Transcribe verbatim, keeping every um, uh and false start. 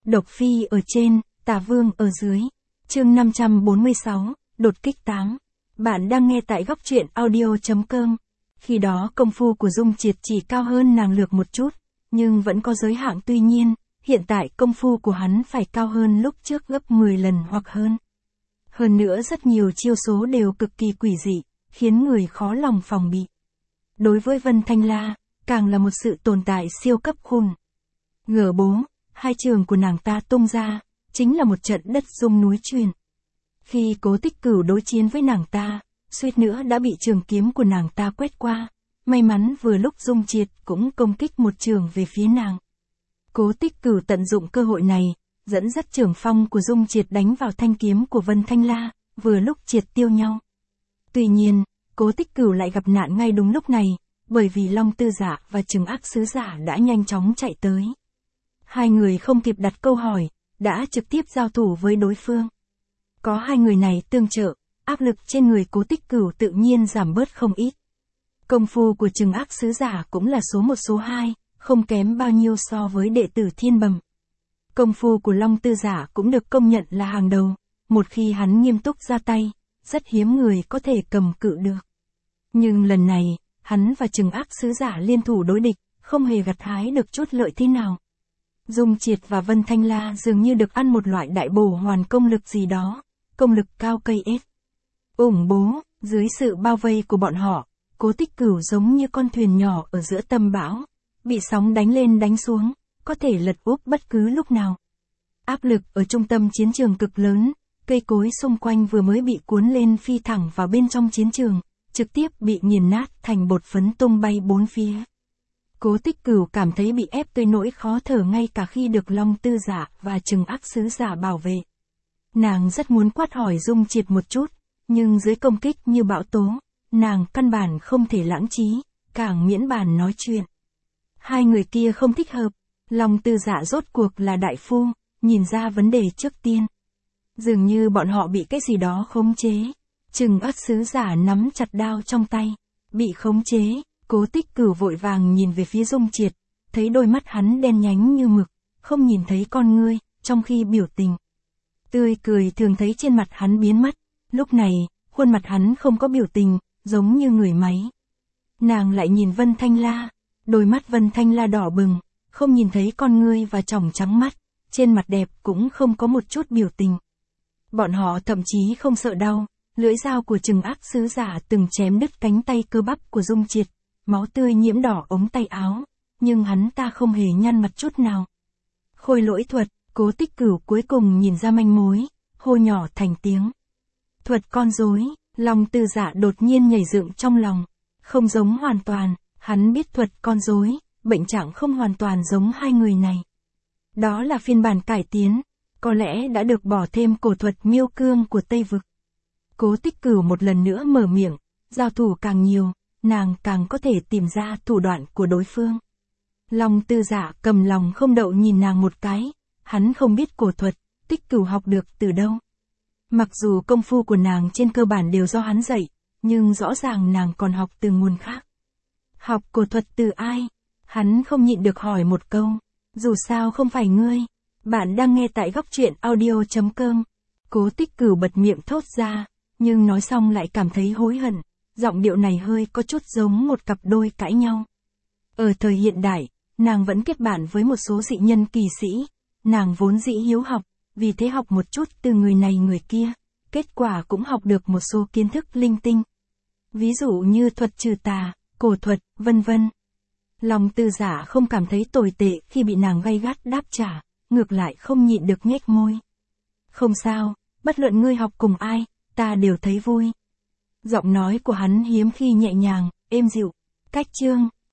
Độc Phi ở trên, Tà Vương ở dưới. Chương năm trăm bốn mươi sáu, đột kích tám. Bạn đang nghe tại góc truyện audio chấm com. Khi đó công phu của Dung Triệt chỉ cao hơn nàng lược một chút, nhưng vẫn có giới hạn, tuy nhiên, hiện tại công phu của hắn phải cao hơn lúc trước gấp mười lần hoặc hơn. Hơn nữa rất nhiều chiêu số đều cực kỳ quỷ dị, khiến người khó lòng phòng bị. Đối với Vân Thanh La, càng là một sự tồn tại siêu cấp khôn. Ngờ bố, hai trường của nàng ta tung ra, chính là một trận đất rung núi chuyển. Khi Cố Tích Cửu đối chiến với nàng ta, suýt nữa đã bị trường kiếm của nàng ta quét qua, may mắn vừa lúc Dung Triệt cũng công kích một trường về phía nàng. Cố Tích Cửu tận dụng cơ hội này, dẫn dắt trường phong của Dung Triệt đánh vào thanh kiếm của Vân Thanh La, vừa lúc triệt tiêu nhau. Tuy nhiên, Cố Tích Cửu lại gặp nạn ngay đúng lúc này, bởi vì Long Tư Dạ và Trừng Ác Sứ Giả đã nhanh chóng chạy tới. Hai người không kịp đặt câu hỏi, đã trực tiếp giao thủ với đối phương. Có hai người này tương trợ, áp lực trên người Cố Tích Cửu tự nhiên giảm bớt không ít. Công phu của Trừng Ác Sứ Giả cũng là số một số hai, không kém bao nhiêu so với đệ tử Thiên Bầm. Công phu của Long Tư Giả cũng được công nhận là hàng đầu, một khi hắn nghiêm túc ra tay, rất hiếm người có thể cầm cự được. Nhưng lần này, hắn và Trừng Ác Sứ Giả liên thủ đối địch, không hề gặt hái được chút lợi thế nào. Dung Triệt và Vân Thanh La dường như được ăn một loại đại bổ hoàn công lực gì đó, công lực cao cây ết. Ủng bố, dưới sự bao vây của bọn họ, Cố Tích Cửu giống như con thuyền nhỏ ở giữa tâm bão, bị sóng đánh lên đánh xuống, có thể lật úp bất cứ lúc nào. Áp lực ở trung tâm chiến trường cực lớn, cây cối xung quanh vừa mới bị cuốn lên phi thẳng vào bên trong chiến trường, trực tiếp bị nghiền nát thành bột phấn tung bay bốn phía. Cố Tích Cửu cảm thấy bị ép tới nỗi khó thở ngay cả khi được Long Tư Giả và Trừng Ác Sứ Giả bảo vệ. Nàng rất muốn quát hỏi Dung Triệt một chút, nhưng dưới công kích như bão tố, nàng căn bản không thể lãng trí, càng miễn bàn nói chuyện. Hai người kia không thích hợp, Long Tư Giả rốt cuộc là đại phu, nhìn ra vấn đề trước tiên. Dường như bọn họ bị cái gì đó khống chế. Trừng Ác Sứ Giả nắm chặt đao trong tay, bị khống chế. Cố Tích Cửu vội vàng nhìn về phía Dung Triệt, thấy đôi mắt hắn đen nhánh như mực, không nhìn thấy con ngươi, trong khi biểu tình tươi cười thường thấy trên mặt hắn biến mất, lúc này, khuôn mặt hắn không có biểu tình, giống như người máy. Nàng lại nhìn Vân Thanh La, đôi mắt Vân Thanh La đỏ bừng, không nhìn thấy con ngươi và tròng trắng mắt, trên mặt đẹp cũng không có một chút biểu tình. Bọn họ thậm chí không sợ đau, lưỡi dao của Trừng Ác Sứ Giả từng chém đứt cánh tay cơ bắp của Dung Triệt. Máu tươi nhiễm đỏ ống tay áo, nhưng hắn ta không hề nhăn mặt chút nào. Khôi lỗi thuật, Cố Tích Cửu cuối cùng nhìn ra manh mối, hô nhỏ thành tiếng. Thuật con rối, Long Tư Dạ đột nhiên nhảy dựng trong lòng, không giống hoàn toàn, hắn biết thuật con rối, bệnh trạng không hoàn toàn giống hai người này. Đó là phiên bản cải tiến, có lẽ đã được bỏ thêm cổ thuật miêu cương của Tây Vực. Cố Tích Cửu một lần nữa mở miệng, giao thủ càng nhiều, nàng càng có thể tìm ra thủ đoạn của đối phương. Long Tư Dạ cầm lòng không đậu nhìn nàng một cái, hắn không biết cổ thuật, Tích Cửu học được từ đâu. Mặc dù công phu của nàng trên cơ bản đều do hắn dạy, nhưng rõ ràng nàng còn học từ nguồn khác. Học cổ thuật từ ai? Hắn không nhịn được hỏi một câu, dù sao không phải ngươi. Bạn đang nghe tại góc truyện audio chấm com. Cố Tích Cửu bật miệng thốt ra, nhưng nói xong lại cảm thấy hối hận. Giọng điệu này hơi có chút giống một cặp đôi cãi nhau. Ở thời hiện đại, nàng vẫn kết bạn với một số dị nhân kỳ sĩ, nàng vốn dĩ hiếu học, vì thế học một chút từ người này người kia, kết quả cũng học được một số kiến thức linh tinh. Ví dụ như thuật trừ tà, cổ thuật, vân vân. Long Tư Giả không cảm thấy tồi tệ khi bị nàng gay gắt đáp trả, ngược lại không nhịn được nhếch môi. Không sao, bất luận ngươi học cùng ai, ta đều thấy vui. Giọng nói của hắn hiếm khi nhẹ nhàng, êm dịu. Cách chương